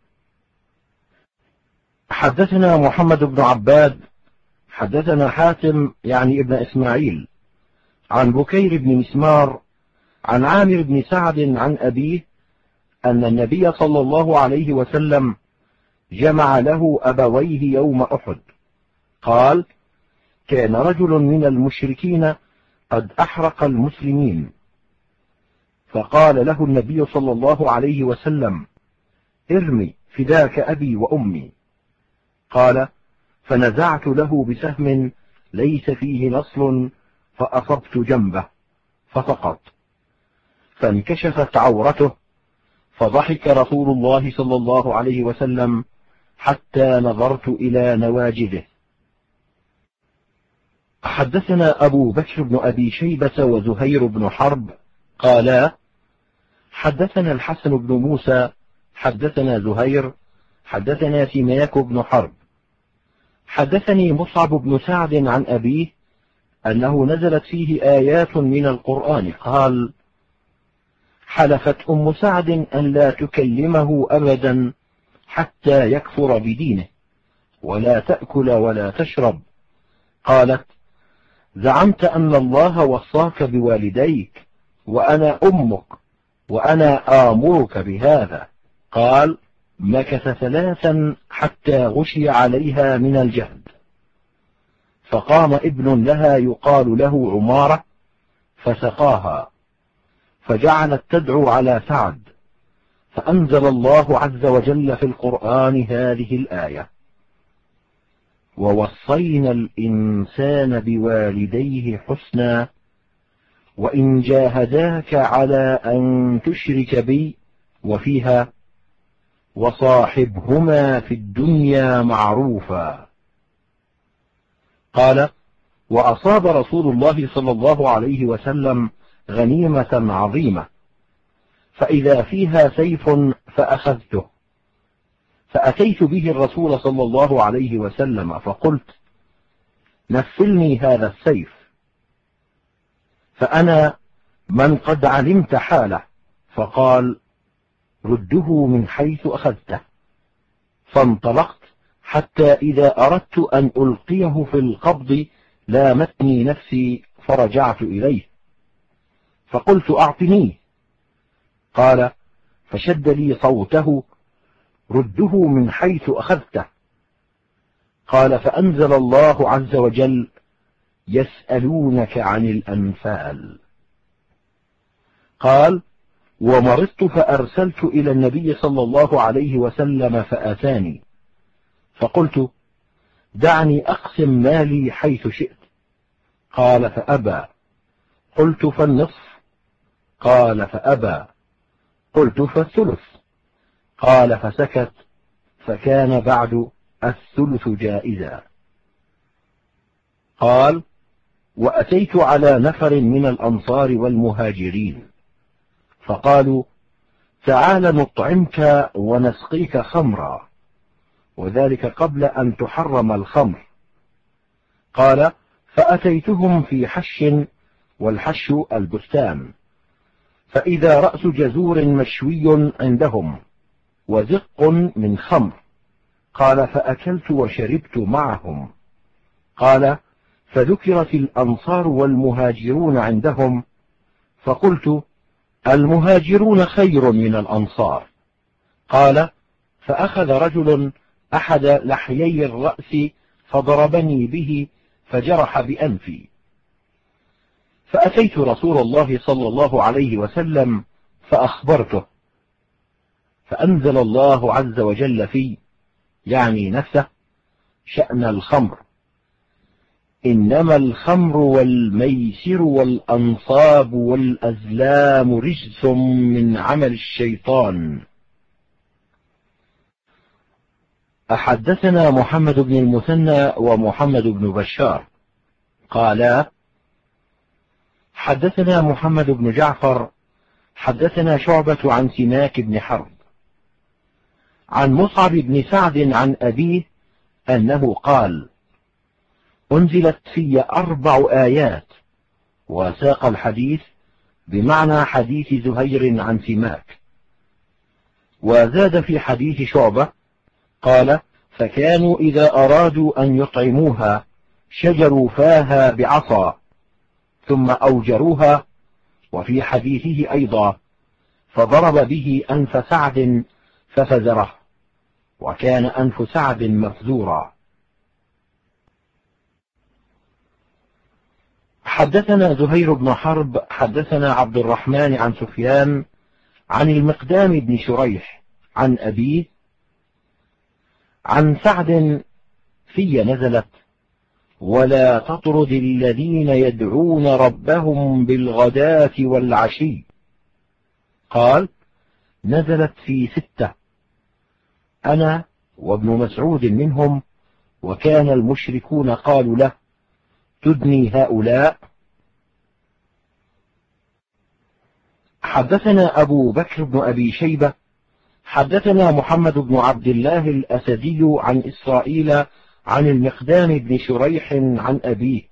حدثنا محمد بن عباد حدثنا حاتم يعني ابن إسماعيل عن بكير بن مسمار عن عامر بن سعد عن أبيه أن النبي صلى الله عليه وسلم جمع له أبويه يوم أحد. قال: كان رجل من المشركين قد أحرق المسلمين، فقال له النبي صلى الله عليه وسلم: ارمي فداك أبي وأمي. قال: فنزعت له بسهم ليس فيه نصل فأصبت جنبه فسقط، فانكشفت عورته، فضحك رسول الله صلى الله عليه وسلم حتى نظرت إلى نواجذه. حدثنا أبو بكر بن أبي شيبة وزهير بن حرب قالا: حدثنا الحسن بن موسى حدثنا زهير حدثنا سماك بن حرب حدثني مصعب بن سعد عن أبيه أنه نزلت فيه آيات من القرآن. قال: حلفت أم سعد أن لا تكلمه أبدا حتى يكفر بدينه ولا تأكل ولا تشرب. قالت: زعمت أن الله وصاك بوالديك وأنا أمك وأنا آمرك بهذا. قال: مكث 3 حتى غشي عليها من الجهد، فقام ابن لها يقال له عمارة فسقاها، فجعلت تدعو على سعد، فأنزل الله عز وجل في القرآن هذه الآية: ووصينا الإنسان بوالديه حسنا وإن جاهداك على أن تشرك بي، وفيها: وصاحبهما في الدنيا معروفا. قال: وأصاب رسول الله صلى الله عليه وسلم غنيمة عظيمة، فإذا فيها سيف فأخذته، فأتيت به الرسول صلى الله عليه وسلم فقلت: نفلني هذا السيف، فأنا من قد علمت حاله. فقال: رده من حيث أخذته. فانطلقت حتى إذا أردت أن ألقيه في القبض لامتني نفسي، فرجعت إليه فقلت: أعطنيه. قال: فشد لي صوته: رده من حيث أخذته. قال: فأنزل الله عز وجل: يسألونك عن الأنفال. قال: ومرضت فأرسلت إلى النبي صلى الله عليه وسلم فأتاني، فقلت: دعني أقسم مالي حيث شئت. قال: فأبى. قلت: فالنصف. قال: فأبى. قلت: فالثلث. قال: فسكت، فكان بعد الثلث جائزا. قال: وأتيت على نفر من الأنصار والمهاجرين، فقالوا: تعال نطعمك ونسقيك خمرا، وذلك قبل أن تحرم الخمر. قال: فأتيتهم في حش، والحش البستان، فإذا رأس جزور مشوي عندهم وزق من خمر. قال: فأكلت وشربت معهم. قال: فذكرت الأنصار والمهاجرون عندهم، فقلت: المهاجرون خير من الأنصار. قال: فأخذ رجل أحد لحيي الرأس فضربني به فجرح بأنفي، فأتيت رسول الله صلى الله عليه وسلم فأخبرته، فأنزل الله عز وجل في، يعني نفسه، شأن الخمر: إنما الخمر والميسر والأنصاب والأزلام رجس من عمل الشيطان. أحدثنا محمد بن المثنى ومحمد بن بشار قالا: حدثنا محمد بن جعفر حدثنا شعبة عن سماك بن حرب عن مصعب بن سعد عن أبيه أنه قال: أنزلت في 4 آيات، وساق الحديث بمعنى حديث زهير عن سماك. وزاد في حديث شعبة قال: فكانوا إذا أرادوا أن يطعموها شجروا فاها بعصا ثم أوجروها. وفي حديثه أيضا: فضرب به أنف سعد ففزره، وكان أنف سعد مفزورا. حدثنا زهير بن حرب حدثنا عبد الرحمن عن سفيان عن المقدام بن شريح عن أبيه عن سعد في نزلت: ولا تطرد الذين يدعون ربهم بالغداة والعشي. قال: نزلت في 6، أنا وابن مسعود منهم، وكان المشركون قالوا له: تدني هؤلاء. حدثنا أبو بكر بن أبي شيبة حدثنا محمد بن عبد الله الأسدي عن إسرائيل عن المقدام بن شريح عن أبيه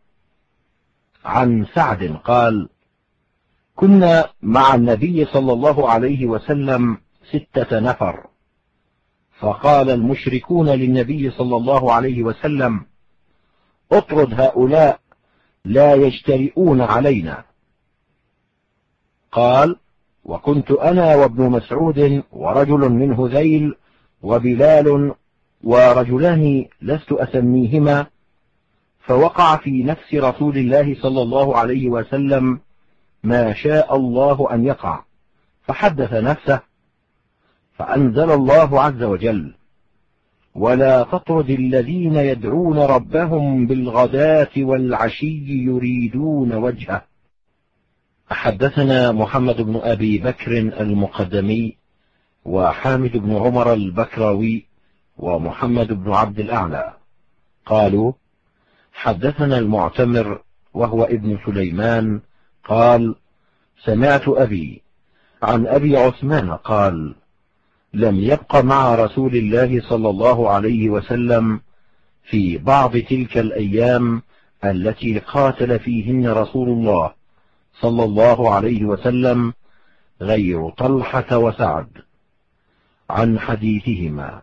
عن سعد قال: كنا مع النبي صلى الله عليه وسلم 6 نفر، فقال المشركون للنبي صلى الله عليه وسلم: اطرد هؤلاء لا يجترئون علينا. قال: وكنت أنا وابن مسعود ورجل من هذيل وبلال ورجلان لست أسميهما، فوقع في نفس رسول الله صلى الله عليه وسلم ما شاء الله أن يقع، فحدث نفسه، فأنزل الله عز وجل: ولا تطرد الذين يدعون ربهم بالغداة والعشي يريدون وجهه. حدثنا محمد بن أبي بكر المقدمي وحامد بن عمر البكراوي ومحمد بن عبد الأعلى قالوا: حدثنا المعتمر وهو ابن سليمان قال: سمعت أبي عن أبي عثمان قال: لم يبق مع رسول الله صلى الله عليه وسلم في بعض تلك الأيام التي قاتل فيهن رسول الله صلى الله عليه وسلم غير طلحة وسعد. عن حديثهما.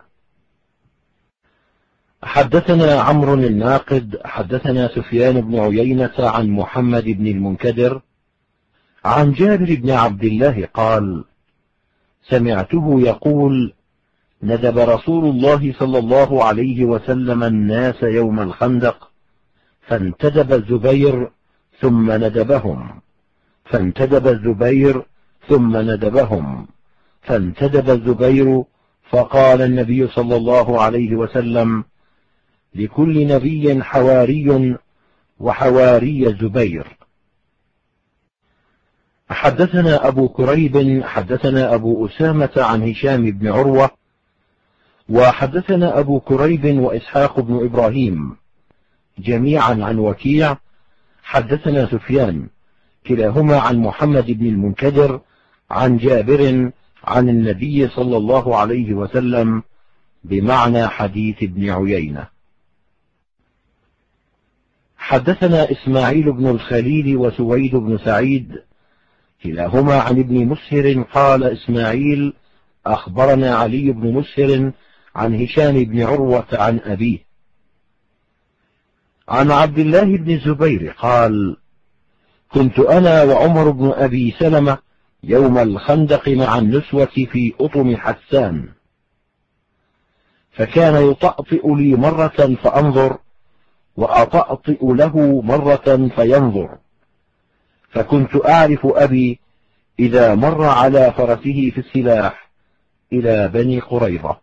حدثنا عمرو الناقد حدثنا سفيان بن عيينة عن محمد بن المنكدر عن جابر بن عبد الله قال: سمعته يقول: ندب رسول الله صلى الله عليه وسلم الناس يوم الخندق، فانتدب الزبير ثم ندبهم، فانتدب الزبير ثم ندبهم، فانتدب الزبير، فقال النبي صلى الله عليه وسلم: لكل نبي حواري وحواري الزبير. حدثنا أبو كريب حدثنا أبو أسامة عن هشام بن عروة، وحدثنا أبو كريب وإسحاق بن إبراهيم جميعا عن وكيع حدثنا سفيان كلاهما عن محمد بن المنكدر عن جابر عن النبي صلى الله عليه وسلم بمعنى حديث ابن عيينة. حدثنا إسماعيل بن الخليل وسويد بن سعيد كلاهما عن ابن مسهر قال إسماعيل: أخبرنا علي بن مسهر عن هشام بن عروة عن أبيه عن عبد الله بن الزبير قال: كنت أنا وعمر بن أبي سلمة يوم الخندق مع النسوة في أطم حسان، فكان يطأطئ لي مرة فأنظر، وأطأطئ له مرة فينظر، فكنت أعرف أبي إذا مر على فرسه في السلاح إلى بني قريظة.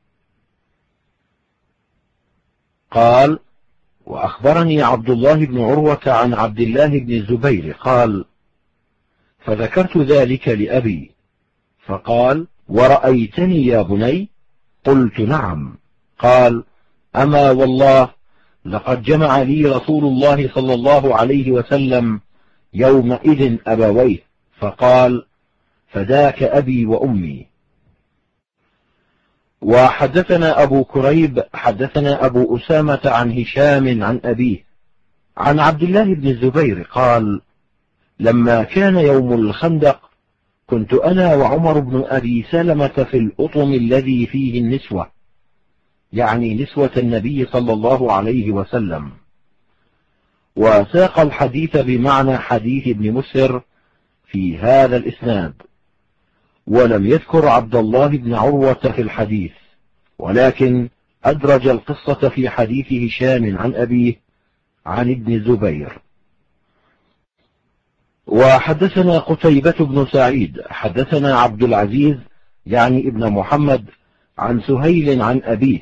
قال: وأخبرني عبد الله بن عروة عن عبد الله بن الزبير قال: فذكرت ذلك لأبي، فقال: ورأيتني يا بني؟ قلت: نعم. قال: أما والله لقد جمع لي رسول الله صلى الله عليه وسلم يومئذ أبويه، فقال: فداك أبي وأمي. وحدثنا أبو كريب حدثنا أبو أسامة عن هشام عن أبيه عن عبد الله بن الزبير قال: لما كان يوم الخندق كنت أنا وعمر بن أبي سلمة في الأطم الذي فيه النسوة، يعني نسوة النبي صلى الله عليه وسلم. وساق الحديث بمعنى حديث ابن مسهر في هذا الإسناد، ولم يذكر عبد الله بن عروة في الحديث، ولكن أدرج القصة في حديث هشام عن أبيه عن ابن الزبير. وحدثنا قتيبة بن سعيد حدثنا عبد العزيز يعني ابن محمد عن سهيل عن أبيه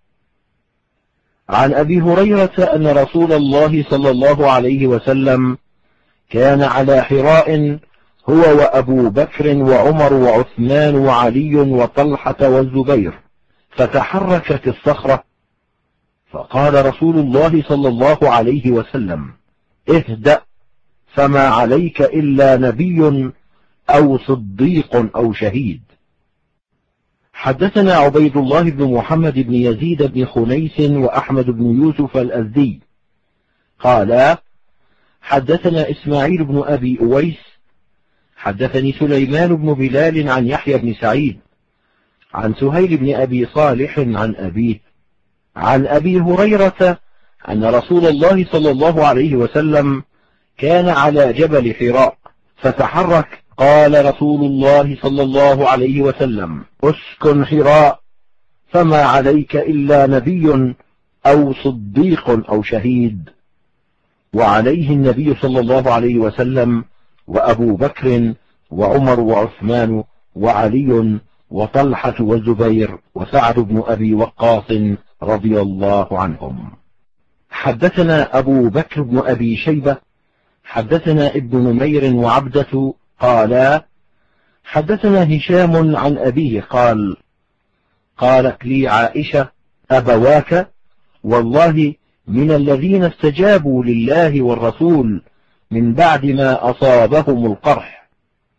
عن أبي هريرة أن رسول الله صلى الله عليه وسلم كان على حراء هو وأبو بكر وعمر وعثمان وعلي وطلحة والزبير، فتحركت الصخرة، فقال رسول الله صلى الله عليه وسلم: اهدأ، فما عليك إلا نبي أو صديق أو شهيد. حدثنا عبيد الله بن محمد بن يزيد بن خنيس وأحمد بن يوسف الأزدي قال: حدثنا إسماعيل بن أبي أويس حدثني سليمان بن بلال عن يحيى بن سعيد عن سهيل بن أبي صالح عن أبيه عن أبي هريرة أن رسول الله صلى الله عليه وسلم كان على جبل حراء، فتحرك قال رسول الله صلى الله عليه وسلم: اسكن حراء، فما عليك إلا نبي أو صديق أو شهيد. وعليه النبي صلى الله عليه وسلم وأبو بكر وعمر وعثمان وعلي وطلحة والزبير وسعد بن أبي وقاص رضي الله عنهم. حدثنا أبو بكر بن أبي شيبة حدثنا ابن نمير وعبدة قالا: حدثنا هشام عن أبيه قال: قالت لي عائشة: أبواك والله من الذين استجابوا لله والرسول من بعد ما أصابهم القرح.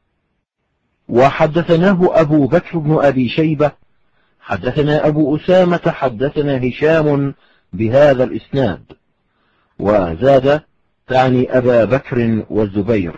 وحدثناه أبو بكر بن أبي شيبة حدثنا أبو أسامة حدثنا هشام بهذا الإسناد، وزاد تعني أبا بكر والزبير.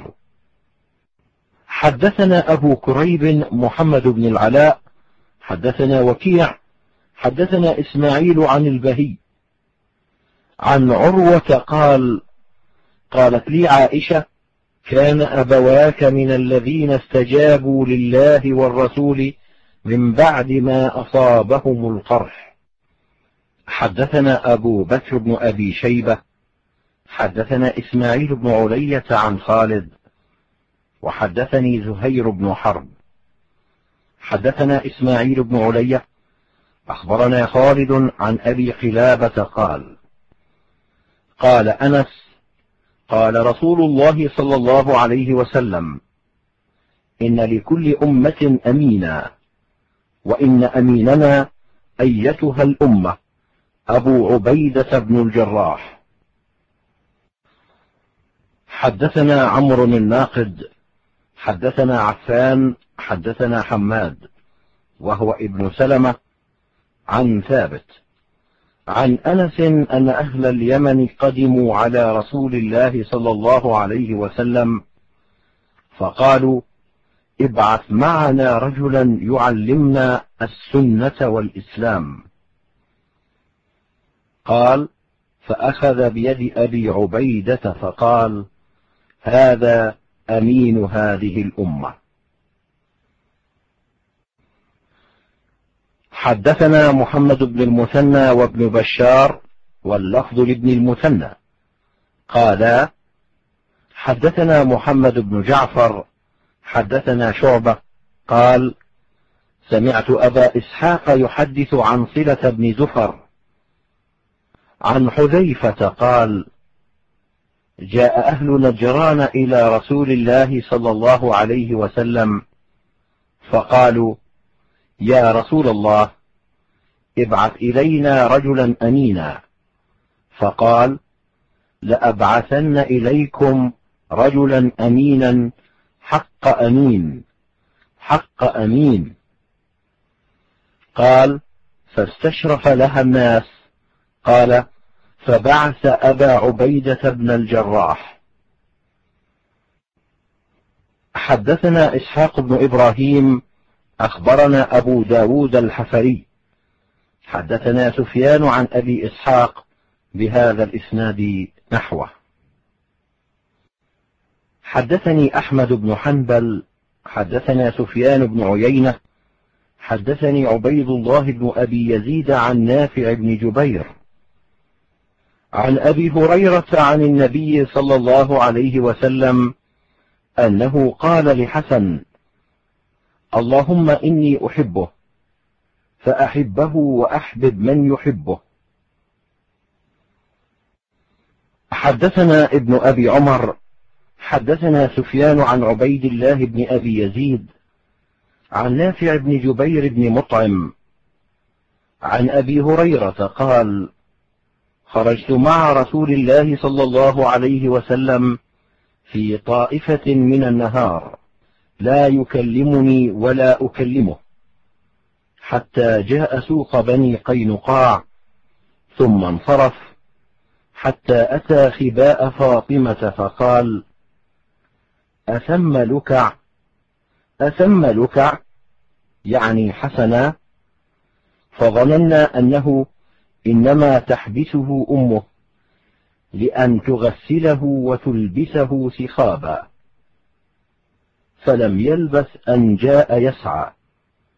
حدثنا أبو كريب محمد بن العلاء حدثنا وكيع حدثنا إسماعيل عن البهي عن عروة قال: قالت لي عائشة: كان أبواك من الذين استجابوا لله والرسول من بعد ما أصابهم القرح. حدثنا أبو بكر بن أبي شيبة حدثنا إسماعيل بن علية عن خالد وحدثني زهير بن حرب. حدثنا إسماعيل بن علية أخبرنا خالد عن أبي قلابة قال: قال أنس: قال رسول الله صلى الله عليه وسلم: إن لكل أمة أمينا، وإن أميننا أيتها الأمة أبو عبيدة بن الجراح. حدثنا عمرو الناقد حدثنا عفان حدثنا حماد وهو ابن سلمة عن ثابت عن أنس أن أهل اليمن قدموا على رسول الله صلى الله عليه وسلم فقالوا: ابعث معنا رجلا يعلمنا السنة والإسلام. قال: فأخذ بيد أبي عبيدة فقال: هذا أمين هذه الأمة. حدثنا محمد بن المثنى وابن بشار واللفظ لابن المثنى قالا: حدثنا محمد بن جعفر حدثنا شعبة قال: سمعت أبا إسحاق يحدث عن صلة بن زفر عن حذيفة قال: جاء أهل نجران إلى رسول الله صلى الله عليه وسلم فقالوا: يا رسول الله، ابعث إلينا رجلا أمينا. فقال: لأبعثن إليكم رجلا أمينا حق أمين حق أمين. قال: فاستشرف لها الناس. قال: فبعث أبا عبيدة بن الجراح. حدثنا إسحاق بن إبراهيم أخبرنا أبو داود الحفري حدثنا سفيان عن أبي إسحاق بهذا الإسناد نحوه. حدثني أحمد بن حنبل حدثنا سفيان بن عيينة حدثني عبيد الله بن أبي يزيد عن نافع بن جبير عن أبي هريرة عن النبي صلى الله عليه وسلم أنه قال لحسن: اللهم إني أحبه فأحبه وأحبب من يحبه. حدثنا ابن أبي عمر حدثنا سفيان عن عبيد الله بن أبي يزيد عن نافع بن جبير بن مطعم عن أبي هريرة قال: خرجت مع رسول الله صلى الله عليه وسلم في طائفة من النهار لا يكلمني ولا أكلمه حتى جاء سوق بني قينقاع ثم انصرف حتى أتى خباء فاطمة فقال: أثم لكع أثم لكع، يعني حسنا. فظننا أنه إنما تحبسه أمه لأن تغسله وتلبسه سخابا. فلم يلبث أن جاء يسعى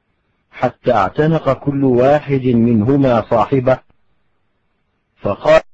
حتى اعتنق كل واحد منهما صاحبه، فقال